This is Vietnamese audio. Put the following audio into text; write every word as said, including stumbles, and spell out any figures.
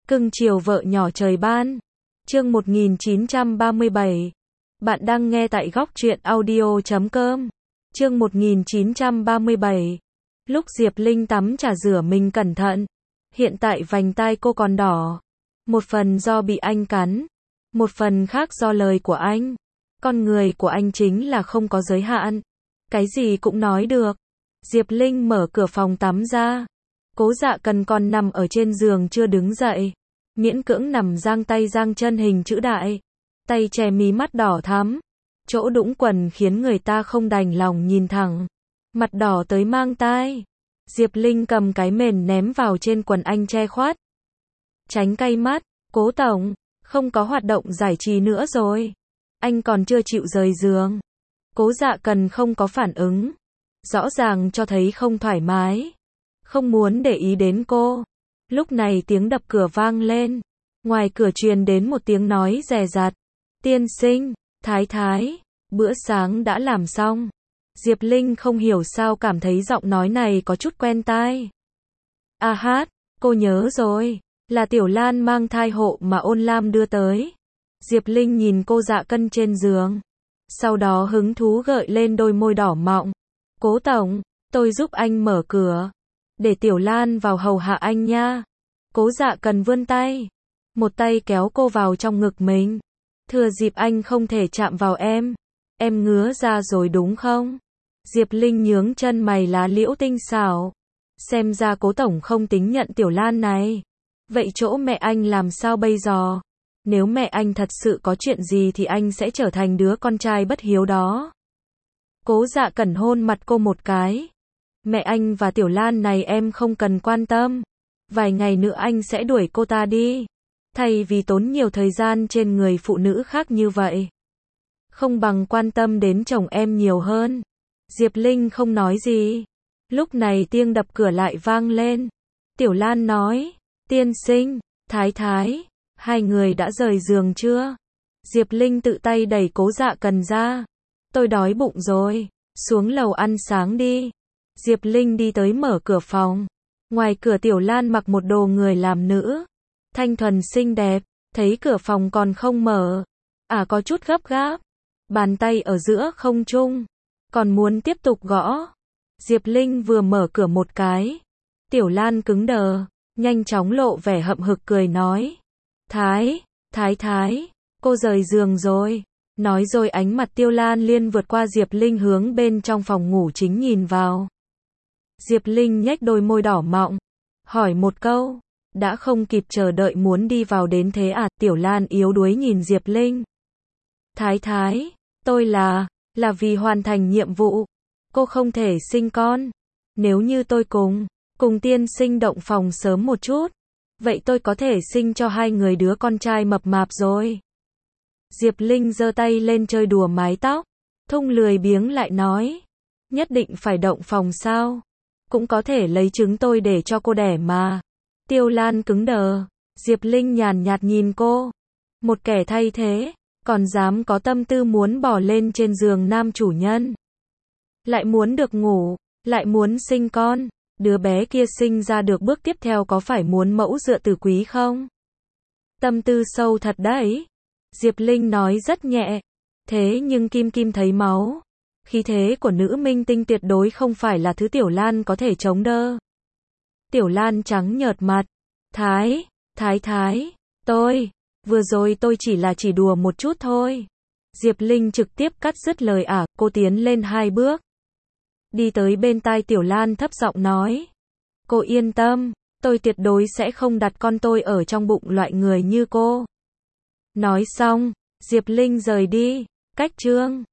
Cưng chiều vợ nhỏ trời ban. Chương một nghìn chín trăm ba mươi bảy. Bạn đang nghe tại góc truyện audio chấm com. Chương một nghìn chín trăm ba mươi bảy. Lúc Diệp Linh tắm trà rửa mình cẩn thận. Hiện tại vành tai cô còn đỏ. Một phần do bị anh cắn. Một phần khác do lời của anh. Con người của anh chính là không có giới hạn. Cái gì cũng nói được. Diệp Linh mở cửa phòng tắm ra. Cố Dạ Cần còn nằm ở trên giường chưa đứng dậy. Miễn cưỡng nằm giang tay giang chân hình chữ đại. Tay che mí mắt đỏ thắm. Chỗ đũng quần khiến người ta không đành lòng nhìn thẳng. Mặt đỏ tới mang tai. Diệp Linh cầm cái mền ném vào trên quần anh che khuất. Tránh cay mắt. Cố tổng, không có hoạt động giải trí nữa rồi. Anh còn chưa chịu rời giường. Cố Dạ Cần không có phản ứng. Rõ ràng cho thấy không thoải mái. Không muốn để ý đến cô. Lúc này tiếng đập cửa vang lên. Ngoài cửa truyền đến một tiếng nói dè dặt. Tiên sinh, thái thái, bữa sáng đã làm xong. Diệp Linh không hiểu sao cảm thấy giọng nói này có chút quen tai. A hát, cô nhớ rồi. Là Tiểu Lan mang thai hộ mà Ôn Lam đưa tới. Diệp Linh nhìn cô Dạ Cân trên giường. Sau đó hứng thú gợi lên đôi môi đỏ mọng. Cố tổng, tôi giúp anh mở cửa. Để Tiểu Lan vào hầu hạ anh nha. Cố Dạ Cần vươn tay. Một tay kéo cô vào trong ngực mình. Thừa dịp anh không thể chạm vào em. Em ngứa ra rồi đúng không? Diệp Linh nhướng chân mày lá liễu tinh xảo. Xem ra cố tổng không tính nhận Tiểu Lan này. Vậy chỗ mẹ anh làm sao bây giờ? Nếu mẹ anh thật sự có chuyện gì thì anh sẽ trở thành đứa con trai bất hiếu đó. Cố Dạ Cẩn hôn mặt cô một cái. Mẹ anh và Tiểu Lan này em không cần quan tâm. Vài ngày nữa anh sẽ đuổi cô ta đi. Thay vì tốn nhiều thời gian trên người phụ nữ khác như vậy. Không bằng quan tâm đến chồng em nhiều hơn. Diệp Linh không nói gì. Lúc này tiếng đập cửa lại vang lên. Tiểu Lan nói. Tiên sinh, thái thái, hai người đã rời giường chưa? Diệp Linh tự tay đẩy Cố Dạ Cần ra. Tôi đói bụng rồi, xuống lầu ăn sáng đi. Diệp Linh đi tới mở cửa phòng. Ngoài cửa Tiểu Lan mặc một đồ người làm nữ. Thanh thuần xinh đẹp, thấy cửa phòng còn không mở. À có chút gấp gáp. Bàn tay ở giữa không trung. Còn muốn tiếp tục gõ. Diệp Linh vừa mở cửa một cái. Tiểu Lan cứng đờ. Nhanh chóng lộ vẻ hậm hực cười nói. Thái, thái thái, cô rời giường rồi. Nói rồi ánh mặt Tiêu Lan Liên vượt qua Diệp Linh hướng bên trong phòng ngủ chính nhìn vào. Diệp Linh nhếch đôi môi đỏ mọng. Hỏi một câu. Đã không kịp chờ đợi muốn đi vào đến thế à? Tiểu Lan yếu đuối nhìn Diệp Linh. Thái thái, tôi là, là vì hoàn thành nhiệm vụ. Cô không thể sinh con. Nếu như tôi cùng, cùng tiên sinh động phòng sớm một chút. Vậy tôi có thể sinh cho hai người đứa con trai mập mạp rồi. Diệp Linh giơ tay lên chơi đùa mái tóc. Thung lười biếng lại nói. Nhất định phải động phòng sao? Cũng có thể lấy trứng tôi để cho cô đẻ mà. Tiêu Lan cứng đờ. Diệp Linh nhàn nhạt nhìn cô. Một kẻ thay thế. Còn dám có tâm tư muốn bỏ lên trên giường nam chủ nhân. Lại muốn được ngủ. Lại muốn sinh con. Đứa bé kia sinh ra được bước tiếp theo có phải muốn mẫu dựa từ quý không? Tâm tư sâu thật đấy. Diệp Linh nói rất nhẹ. Thế nhưng Kim Kim thấy máu. Khí thế của nữ minh tinh tuyệt đối không phải là thứ Tiểu Lan có thể chống đỡ. Tiểu Lan trắng nhợt mặt. Thái, thái thái, tôi, vừa rồi tôi chỉ là chỉ đùa một chút thôi. Diệp Linh trực tiếp cắt dứt lời ả, cô tiến lên hai bước. Đi tới bên tai Tiểu Lan thấp giọng nói. Cô yên tâm, tôi tuyệt đối sẽ không đặt con tôi ở trong bụng loại người như cô. Nói xong, Diệp Linh rời đi. Cách chương